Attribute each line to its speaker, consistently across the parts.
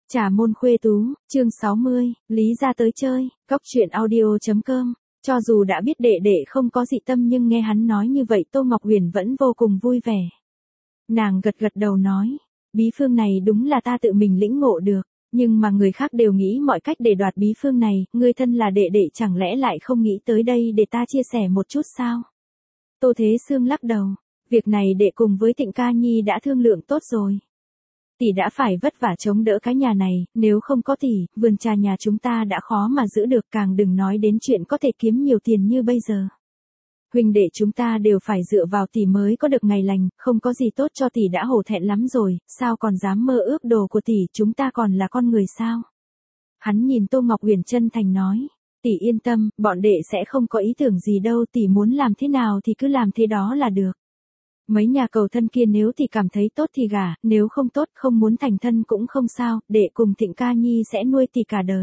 Speaker 1: Trà môn khuê tú, chương 60, Lý ra tới chơi, Cóc truyện audio.com. Cho dù đã biết đệ đệ không có dị tâm nhưng nghe hắn nói như vậy Tô Ngọc Huyền vẫn vô cùng vui vẻ. Nàng gật gật đầu nói, bí phương này đúng là ta tự mình lĩnh ngộ được, nhưng mà người khác đều nghĩ mọi cách để đoạt bí phương này, ngươi thân là đệ đệ chẳng lẽ lại không nghĩ tới đây để ta chia sẻ một chút sao? Tô Thế Sương lắc đầu, việc này đệ cùng với Tịnh Ca Nhi đã thương lượng tốt rồi. Tỷ đã phải vất vả chống đỡ cái nhà này, nếu không có tỷ, vườn trà nhà chúng ta đã khó mà giữ được, càng đừng nói đến chuyện có thể kiếm nhiều tiền như bây giờ. Huynh đệ chúng ta đều phải dựa vào tỷ mới có được ngày lành, không có gì tốt cho tỷ đã hổ thẹn lắm rồi, sao còn dám mơ ước đồ của tỷ, chúng ta còn là con người sao? Hắn nhìn Tô Ngọc Huyền chân thành nói, tỷ yên tâm, bọn đệ sẽ không có ý tưởng gì đâu, tỷ muốn làm thế nào thì cứ làm thế đó là được. Mấy nhà cầu thân kia nếu thì cảm thấy tốt thì gả, nếu không tốt không muốn thành thân cũng không sao, đệ cùng Tịnh Ca Nhi sẽ nuôi tỷ cả đời.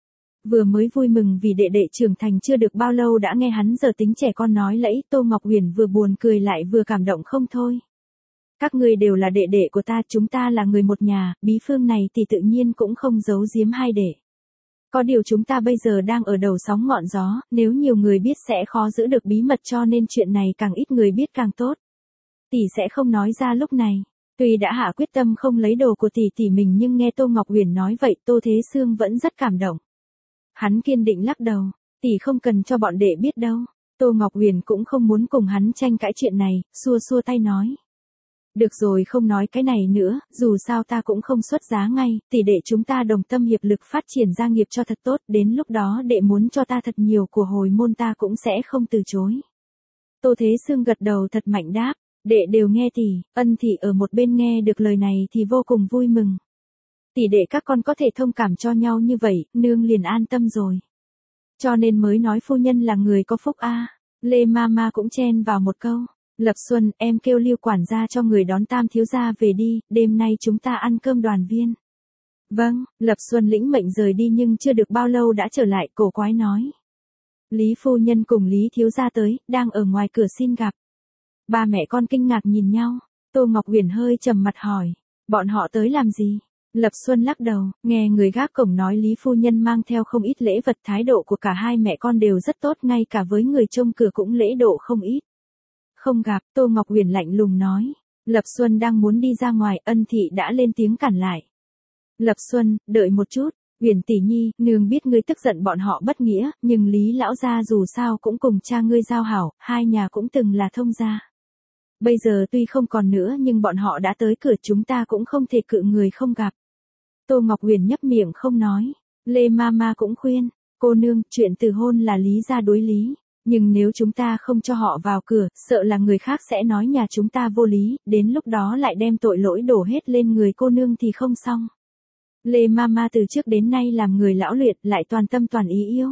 Speaker 1: Vừa mới vui mừng vì đệ đệ trưởng thành chưa được bao lâu đã nghe hắn giờ tính trẻ con nói lẫy, Tô Ngọc Huyền vừa buồn cười lại vừa cảm động không thôi. Các ngươi đều là đệ đệ của ta, chúng ta là người một nhà, bí phương này thì tự nhiên cũng không giấu giếm hai đệ. Có điều chúng ta bây giờ đang ở đầu sóng ngọn gió, nếu nhiều người biết sẽ khó giữ được bí mật cho nên chuyện này càng ít người biết càng tốt. Tỷ sẽ không nói ra lúc này. Tuy đã hạ quyết tâm không lấy đồ của tỷ mình nhưng nghe Tô Ngọc Huyền nói vậy Tô Thế Sương vẫn rất cảm động. Hắn kiên định lắc đầu, tỷ không cần cho bọn đệ biết đâu. Tô Ngọc Huyền cũng không muốn cùng hắn tranh cãi chuyện này, xua xua tay nói. Được rồi không nói cái này nữa, dù sao ta cũng không xuất giá ngay, tỷ đệ chúng ta đồng tâm hiệp lực phát triển gia nghiệp cho thật tốt, đến lúc đó đệ muốn cho ta thật nhiều của hồi môn ta cũng sẽ không từ chối. Tô Thế Sương gật đầu thật mạnh đáp. Đệ đều nghe tỷ, Ân thị ở một bên nghe được lời này thì vô cùng vui mừng. Tỷ đệ các con có thể thông cảm cho nhau như vậy, nương liền an tâm rồi. Cho nên mới nói phu nhân là người có phúc a. Lê Mama cũng chen vào một câu. Lập Xuân, em kêu Lưu quản gia cho người đón Tam thiếu gia về đi, đêm nay chúng ta ăn cơm đoàn viên. Vâng, Lập Xuân lĩnh mệnh rời đi nhưng chưa được bao lâu đã trở lại, cổ quái nói. Lý phu nhân cùng Lý thiếu gia tới, đang ở ngoài cửa xin gặp. Ba mẹ con kinh ngạc nhìn nhau, Tô Ngọc Huyền hơi trầm mặt hỏi, bọn họ tới làm gì? Lập Xuân lắc đầu, nghe người gác cổng nói Lý phu nhân mang theo không ít lễ vật, thái độ của cả hai mẹ con đều rất tốt, ngay cả với người trông cửa cũng lễ độ không ít. Không gặp, Tô Ngọc Huyền lạnh lùng nói, Lập Xuân đang muốn đi ra ngoài, Ân thị đã lên tiếng cản lại. Lập Xuân, đợi một chút, Huyền tỷ nhi, nương biết ngươi tức giận bọn họ bất nghĩa, nhưng Lý lão gia dù sao cũng cùng cha ngươi giao hảo, hai nhà cũng từng là thông gia. Bây giờ tuy không còn nữa nhưng bọn họ đã tới cửa, chúng ta cũng không thể cự người không gặp. Tô Ngọc Huyền nhấp miệng không nói. Lê Mama cũng khuyên, cô nương, chuyện từ hôn là Lý gia đối lý. Nhưng nếu chúng ta không cho họ vào cửa, sợ là người khác sẽ nói nhà chúng ta vô lý, đến lúc đó lại đem tội lỗi đổ hết lên người cô nương thì không xong. Lê Mama từ trước đến nay làm người lão luyện, lại toàn tâm toàn ý yêu.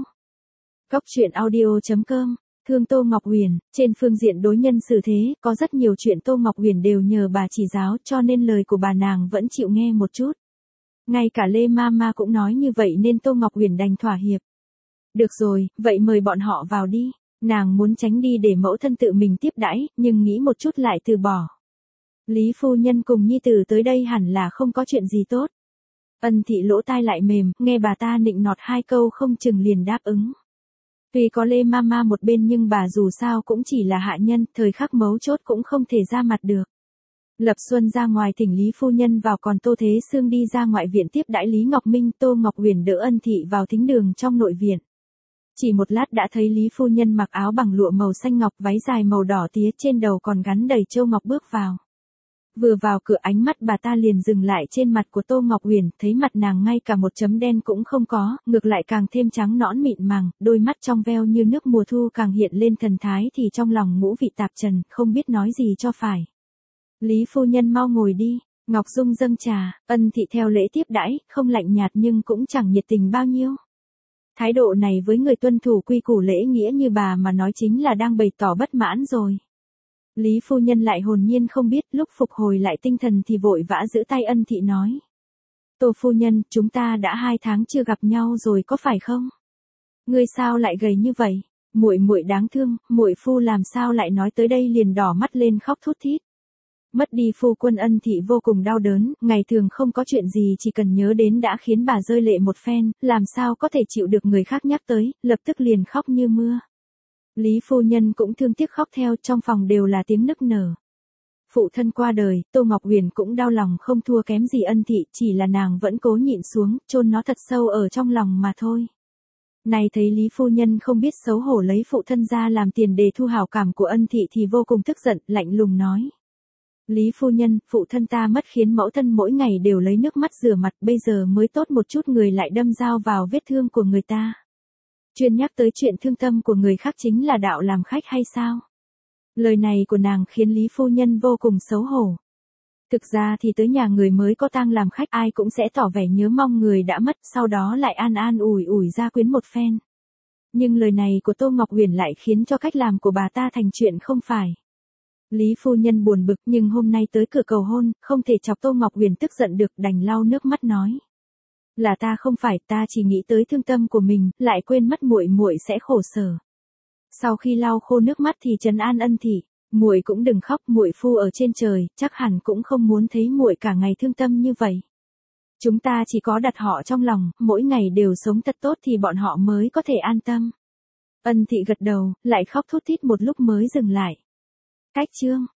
Speaker 1: Cóc truyện audio.com. Thương Tô Ngọc Huyền, trên phương diện đối nhân xử thế, có rất nhiều chuyện Tô Ngọc Huyền đều nhờ bà chỉ giáo cho nên lời của bà nàng vẫn chịu nghe một chút. Ngay cả Lê Mama cũng nói như vậy nên Tô Ngọc Huyền đành thỏa hiệp. Được rồi, vậy mời bọn họ vào đi. Nàng muốn tránh đi để mẫu thân tự mình tiếp đãi, nhưng nghĩ một chút lại từ bỏ. Lý phu nhân cùng nhi tử tới đây hẳn là không có chuyện gì tốt. Ân thị lỗ tai lại mềm, nghe bà ta nịnh nọt hai câu không chừng liền đáp ứng. Tuy có Lê Mama một bên nhưng bà dù sao cũng chỉ là hạ nhân, thời khắc mấu chốt cũng không thể ra mặt được. Lập Xuân ra ngoài thỉnh Lý phu nhân vào, còn Tô Thế Sương đi ra ngoại viện tiếp đãi Lý Ngọc Minh. Tô Ngọc Huyền đỡ Ân thị vào thính đường trong nội viện. Chỉ một lát đã thấy Lý phu nhân mặc áo bằng lụa màu xanh ngọc, váy dài màu đỏ tía, trên đầu còn gắn đầy châu ngọc bước vào. Vừa vào cửa ánh mắt bà ta liền dừng lại trên mặt của Tô Ngọc Huyền, thấy mặt nàng ngay cả một chấm đen cũng không có, ngược lại càng thêm trắng nõn mịn màng, đôi mắt trong veo như nước mùa thu càng hiện lên thần thái, thì trong lòng ngũ vị tạp trần, không biết nói gì cho phải. Lý phu nhân mau ngồi đi, Ngọc Dung dâng trà, Ân thị theo lễ tiếp đãi, không lạnh nhạt nhưng cũng chẳng nhiệt tình bao nhiêu. Thái độ này với người tuân thủ quy củ lễ nghĩa như bà mà nói chính là đang bày tỏ bất mãn rồi. Lý phu nhân lại hồn nhiên không biết, lúc phục hồi lại tinh thần thì vội vã giữ tay Ân thị nói. Tô phu nhân, chúng ta đã 2 tháng chưa gặp nhau rồi có phải không? Ngươi sao lại gầy như vậy? Muội muội đáng thương, muội phu làm sao lại nói tới đây liền đỏ mắt lên khóc thút thít. Mất đi phu quân Ân Thị vô cùng đau đớn, ngày thường không có chuyện gì chỉ cần nhớ đến đã khiến bà rơi lệ một phen, làm sao có thể chịu được người khác nhắc tới, lập tức liền khóc như mưa. Lý phu nhân cũng thương tiếc khóc theo, trong phòng đều là tiếng nức nở. Phụ thân qua đời, Tô Ngọc Huyền cũng đau lòng không thua kém gì Ân Thị, chỉ là nàng vẫn cố nhịn xuống, chôn nó thật sâu ở trong lòng mà thôi. Này thấy Lý phu nhân không biết xấu hổ lấy phụ thân ra làm tiền để thu hảo cảm của Ân Thị thì vô cùng tức giận, lạnh lùng nói. Lý phu nhân, phụ thân ta mất khiến mẫu thân mỗi ngày đều lấy nước mắt rửa mặt, bây giờ mới tốt một chút người lại đâm dao vào vết thương của người ta. Chuyên nhắc tới chuyện thương tâm của người khác chính là đạo làm khách hay sao? Lời này của nàng khiến Lý phu nhân vô cùng xấu hổ. Thực ra thì tới nhà người mới có tang làm khách ai cũng sẽ tỏ vẻ nhớ mong người đã mất, sau đó lại an ủi gia quyến một phen. Nhưng lời này của Tô Ngọc Huyền lại khiến cho cách làm của bà ta thành chuyện không phải. Lý phu nhân buồn bực nhưng hôm nay tới cửa cầu hôn, không thể chọc Tô Ngọc Huyền tức giận được, đành lau nước mắt nói. Là ta không phải, ta chỉ nghĩ tới thương tâm của mình, lại quên mất muội sẽ khổ sở. Sau khi lau khô nước mắt thì trấn an Ân Thị, muội cũng đừng khóc, muội phu ở trên trời, chắc hẳn cũng không muốn thấy muội cả ngày thương tâm như vậy. Chúng ta chỉ có đặt họ trong lòng, mỗi ngày đều sống thật tốt thì bọn họ mới có thể an tâm. Ân Thị gật đầu, lại khóc thút thít một lúc mới dừng lại. Cách chương